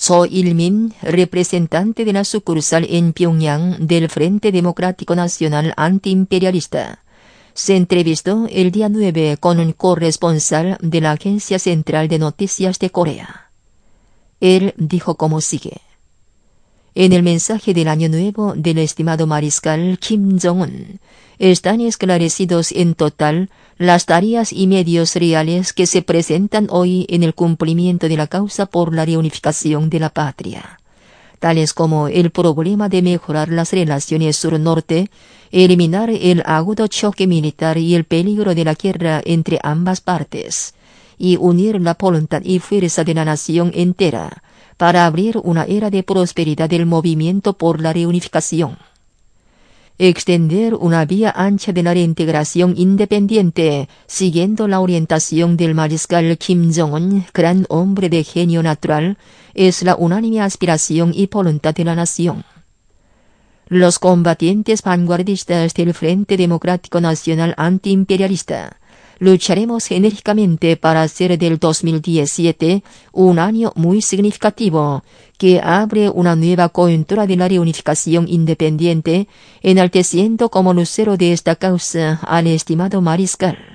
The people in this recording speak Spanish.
So Il-min, representante de la sucursal en Pyongyang del Frente Democrático Nacional Antiimperialista, se entrevistó el día 9 con un corresponsal de la Agencia Central de Noticias de Corea. Él dijo como sigue. En el mensaje del Año Nuevo del estimado mariscal Kim Jong-un, están esclarecidos en total las tareas y medios reales que se presentan hoy en el cumplimiento de la causa por la reunificación de la patria, tales como el problema de mejorar las relaciones sur-norte, eliminar el agudo choque militar y el peligro de la guerra entre ambas partes, y unir la voluntad y fuerza de la nación entera para abrir una era de prosperidad del movimiento por la reunificación. Extender una vía ancha de la reintegración independiente, siguiendo la orientación del mariscal Kim Jong-un, gran hombre de genio natural, es la unánime aspiración y voluntad de la nación. Los combatientes vanguardistas del Frente Democrático Nacional Antiimperialista lucharemos enérgicamente para hacer del 2017 un año muy significativo que abre una nueva coyuntura de la reunificación independiente, enalteciendo como lucero de esta causa al estimado mariscal.